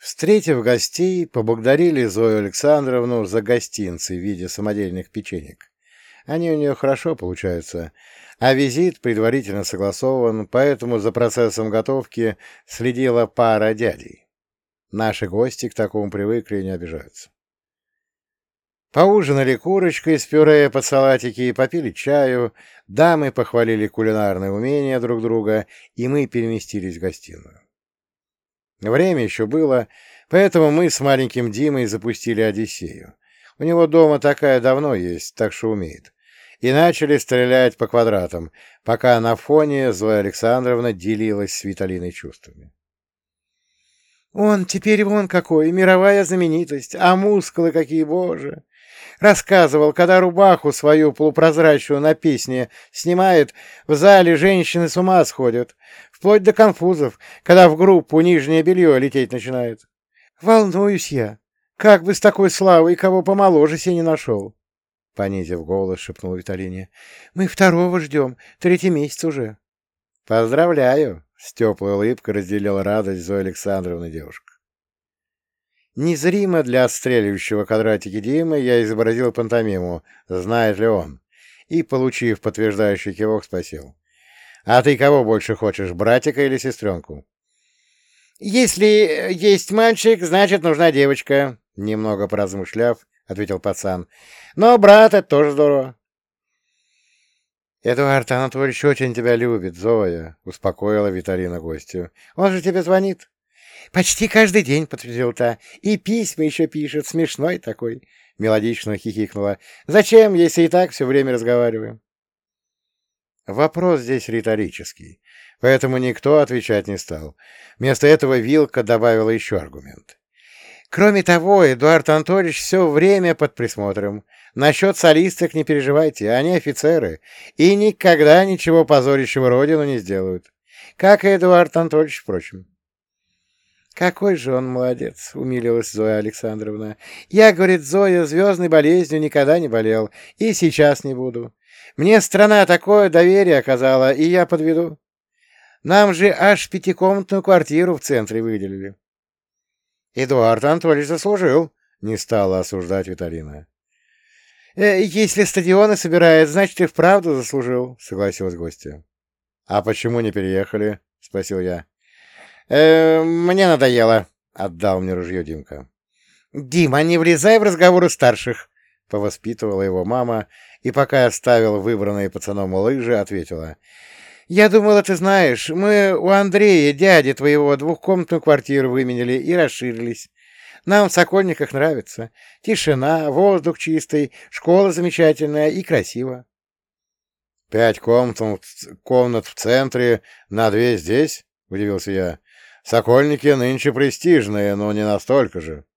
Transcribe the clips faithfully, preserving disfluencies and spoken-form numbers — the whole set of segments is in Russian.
Встретив гостей, поблагодарили Зою Александровну за гостинцы в виде самодельных печенек. Они у нее хорошо получаются, а визит предварительно согласован, поэтому за процессом готовки следила пара дядей. Наши гости к такому привыкли и не обижаются. Поужинали курочкой с пюре под салатики, попили чаю, дамы похвалили кулинарные умения друг друга, и мы переместились в гостиную. Время еще было, поэтому мы с маленьким Димой запустили Одиссею. У него дома такая давно есть, так что умеет. И начали стрелять по квадратам, пока на фоне Зоя Александровна делилась с Виталиной чувствами. «Он теперь вон какой, мировая знаменитость, а мускулы какие, боже!» Рассказывал, когда рубаху свою полупрозрачную на песне снимает, в зале женщины с ума сходят, вплоть до конфузов, когда в группу нижнее белье лететь начинает. Волнуюсь я, как бы с такой славой кого помоложе себе не нашел. Понизив голос, шепнул Виталине. Мы второго ждем, третий месяц уже. Поздравляю, с теплой улыбкой разделила радость Зоя Александровна девушка. Незримо для отстреливающего квадратики Димы я изобразил пантомиму, знает ли он, и, получив подтверждающий кивок, спросил. — А ты кого больше хочешь, братика или сестренку? — Если есть мальчик, значит, нужна девочка, — немного поразмышляв, ответил пацан. — Но брат — это тоже здорово. — Эдуард Анатольевич очень тебя любит, Зоя, — успокоила Виталина гостью. — Он же тебе звонит. — Почти каждый день, — подтвердил та. — И письма еще пишет, смешной такой, — мелодично хихикнула. — Зачем, если и так все время разговариваем? Вопрос здесь риторический, поэтому никто отвечать не стал. Вместо этого Вилка добавила еще аргумент. Кроме того, Эдуард Анатольевич все время под присмотром. Насчет солисток не переживайте, они офицеры, и никогда ничего позорящего родину не сделают. Как и Эдуард Анатольевич, впрочем. «Какой же он молодец!» — умилилась Зоя Александровна. «Я, — говорит Зоя, — звездной болезнью никогда не болел, и сейчас не буду. Мне страна такое доверие оказала, и я подведу. Нам же аж пятикомнатную квартиру в центре выделили». «Эдуард Анатольевич заслужил», — не стала осуждать Виталина. «Э, «Если стадионы собирает, значит, и вправду заслужил», — согласилась гостья. «А почему не переехали?» — спросил я. «Э, мне надоело», — отдал мне ружье Димка. «Дима, не влезай в разговоры старших», — повоспитывала его мама, и пока я ставил выбранные пацаном лыжи, ответила. «Я думала, ты знаешь, мы у Андрея, дяди твоего, двухкомнатную квартиру выменяли и расширились. Нам в Сокольниках нравится. Тишина, воздух чистый, школа замечательная и красиво». «Пять комнат, комнат в центре, на две здесь?» — удивился я. «Сокольники нынче престижные, но не настолько же».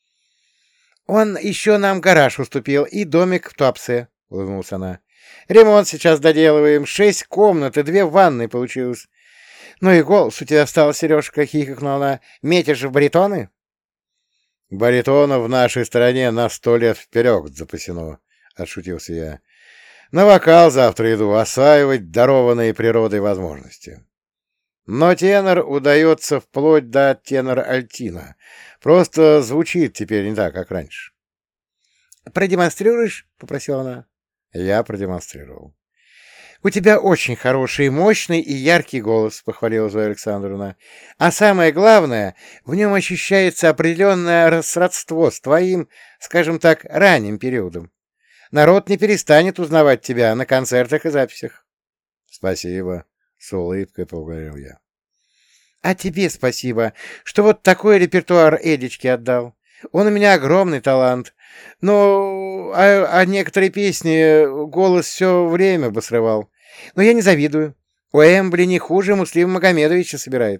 «Он еще нам гараж уступил и домик в Туапсе», — улыбнулась она. «Ремонт сейчас доделываем. Шесть комнат и две ванны получилось. Ну и голос у тебя стал, Сережка», — хихикнула она. «Метишь в баритоны?» «Баритонов в нашей стране на сто лет вперед запасено», — отшутился я. «На вокал завтра иду осваивать дарованные природой возможности». Но тенор удается вплоть до тенор-альтина. Просто звучит теперь не так, как раньше. «Продемонстрируешь?» — попросила она. Я продемонстрировал. «У тебя очень хороший, мощный и яркий голос», — похвалила Зоя Александровна. «А самое главное, в нем ощущается определенное сродство с твоим, скажем так, ранним периодом. Народ не перестанет узнавать тебя на концертах и записях». «Спасибо», — с улыбкой поблагодарил я. «А тебе спасибо, что вот такой репертуар Эдичке отдал. Он у меня огромный талант. Ну, а, а некоторые песни голос все время бы срывал. Но я не завидую. У Эмбли не хуже Муслима Магомедовича собирает».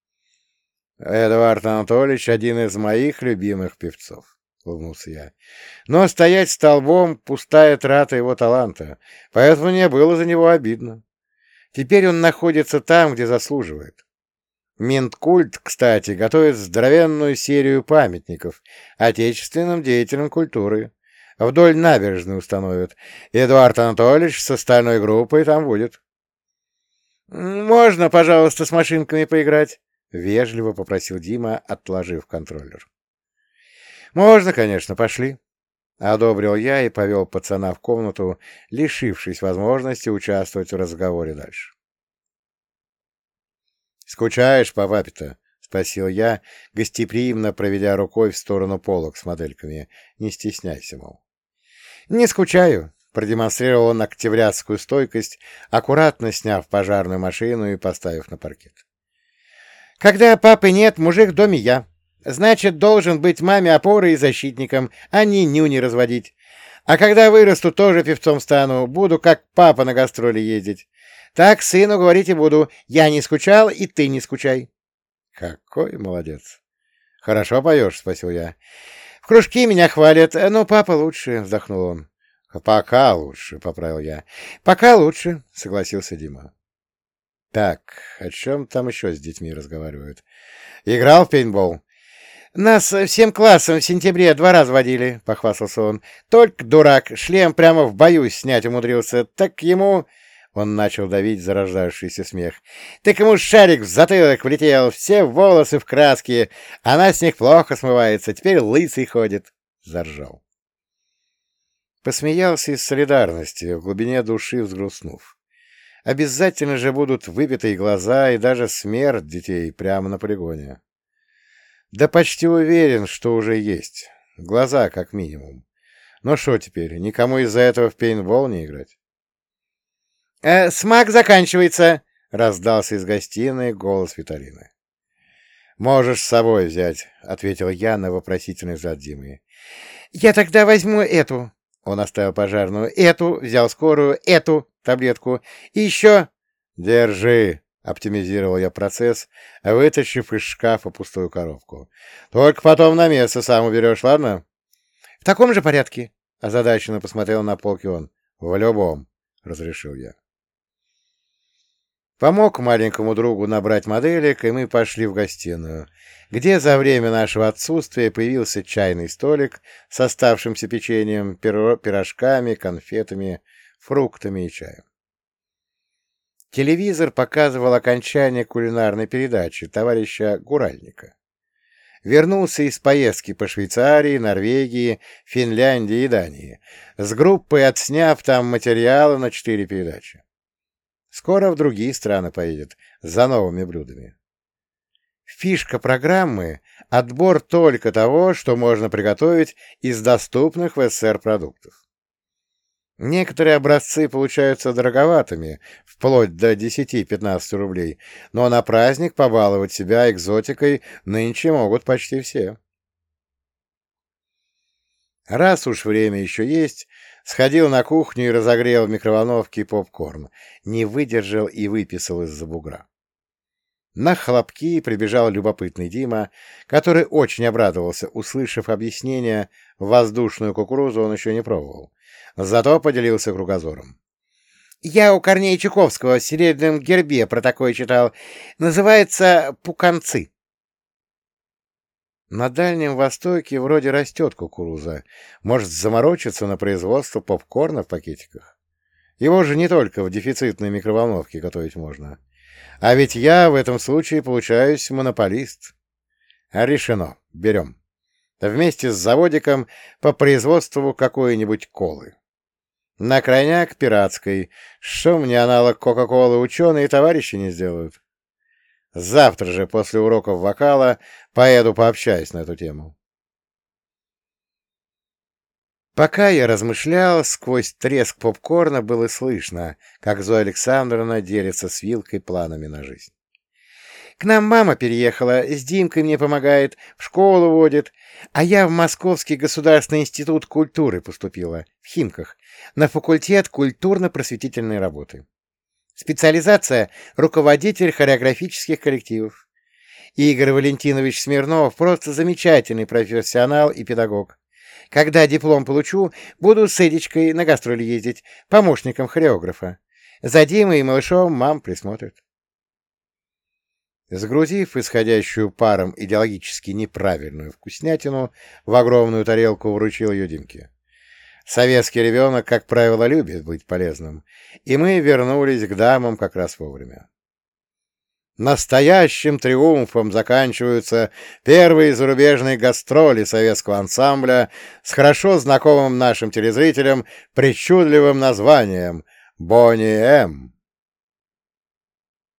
«Эдуард Анатольевич — один из моих любимых певцов», — улыбнулся я. «Но стоять столбом — пустая трата его таланта, поэтому мне было за него обидно. Теперь он находится там, где заслуживает. Минкульт, кстати, готовит здоровенную серию памятников отечественным деятелям культуры. Вдоль набережной установят. Эдуард Анатольевич с остальной группой там будет». «Можно, пожалуйста, с машинками поиграть?» — вежливо попросил Дима, отложив контроллер. «Можно, конечно, пошли», — одобрил я и повел пацана в комнату, лишившись возможности участвовать в разговоре дальше. «Скучаешь по папе-то?» — спросил я, гостеприимно проведя рукой в сторону полок с модельками. «Не стесняйся, мол». «Не скучаю», — продемонстрировал он октябрятскую стойкость, аккуратно сняв пожарную машину и поставив на паркет. «Когда папы нет, мужик в доме я. Значит, должен быть маме опорой и защитником, а не нюни разводить. А когда вырасту, тоже певцом стану, буду как папа на гастроли ездить. Так сыну говорить и буду: я не скучал, и ты не скучай». «Какой молодец!» «Хорошо поешь», — спросил я. «В кружке меня хвалят, но папа лучше», — вздохнул он. «Пока лучше», — поправил я. «Пока лучше», — согласился Дима. «Так, о чем там еще с детьми разговаривают? Играл в пейнтбол?» «Нас всем классом в сентябре два раза водили», — похвастался он. «Только дурак, шлем прямо в бою снять умудрился. Так ему...» Он начал давить зарождающийся смех. «Так ему шарик в затылок влетел, все волосы в краске, она с них плохо смывается, теперь лысый ходит», — заржал. Посмеялся из солидарности, в глубине души взгрустнув. Обязательно же будут выбитые глаза и даже смерть детей прямо на полигоне. Да почти уверен, что уже есть. Глаза, как минимум. Но что теперь, никому из-за этого в пейнтбол не играть? «Э, «Смак заканчивается!» — раздался из гостиной голос Виталины. «Можешь с собой взять», — ответил я на вопросительный взгляд Димы. «Я тогда возьму эту». Он оставил пожарную. «Эту», взял скорую, «эту» таблетку. «И еще...» «Держи», — оптимизировал я процесс, вытащив из шкафа пустую коробку. «Только потом на место сам уберешь, ладно?» «В таком же порядке», — озадаченно посмотрел на полки он. «В любом», — разрешил я. Помог маленькому другу набрать моделек, и мы пошли в гостиную, где за время нашего отсутствия появился чайный столик с оставшимся печеньем, пиро пирожками, конфетами, фруктами и чаем. Телевизор показывал окончание кулинарной передачи товарища Гуральника. Вернулся из поездки по Швейцарии, Норвегии, Финляндии и Дании, с группой отсняв там материалы на четыре передачи. Скоро в другие страны поедет, за новыми блюдами. Фишка программы — отбор только того, что можно приготовить из доступных в СССР продуктов. Некоторые образцы получаются дороговатыми, вплоть до десяти-пятнадцати рублей, но на праздник побаловать себя экзотикой нынче могут почти все. Раз уж время еще есть, сходил на кухню и разогрел в микроволновке попкорн, не выдержал и выписал из-за бугра. На хлопки прибежал любопытный Дима, который очень обрадовался, услышав объяснение: воздушную кукурузу он еще не пробовал, зато поделился кругозором. «Я у Корнея Чуковского в «Серебряном гербе» про такое читал. Называется пуканцы». На Дальнем Востоке вроде растет кукуруза. Может, заморочиться на производство попкорна в пакетиках? Его же не только в дефицитной микроволновке готовить можно. А ведь я в этом случае получаюсь монополист. А решено. Берем. Вместе с заводиком по производству какой-нибудь колы. На крайняк пиратской. Что мне аналог Кока-Колы ученые товарищи не сделают? Завтра же, после уроков вокала, поеду пообщаюсь на эту тему. Пока я размышлял, сквозь треск попкорна было слышно, как Зоя Александровна делится с Вилкой планами на жизнь. «К нам мама переехала, с Димкой мне помогает, в школу водит, а я в Московский государственный институт культуры поступила, в Химках, на факультет культурно-просветительной работы. Специализация — руководитель хореографических коллективов. Игорь Валентинович Смирнов просто замечательный профессионал и педагог. Когда диплом получу, буду с Эдичкой на гастроли ездить, помощником хореографа. За Димой и малышом мам присмотрит». Сгрузив исходящую паром идеологически неправильную вкуснятину, в огромную тарелку вручил ее Димке. Советский ребенок, как правило, любит быть полезным, и мы вернулись к дамам как раз вовремя. Настоящим триумфом заканчиваются первые зарубежные гастроли советского ансамбля с хорошо знакомым нашим телезрителям причудливым названием «Бонни М».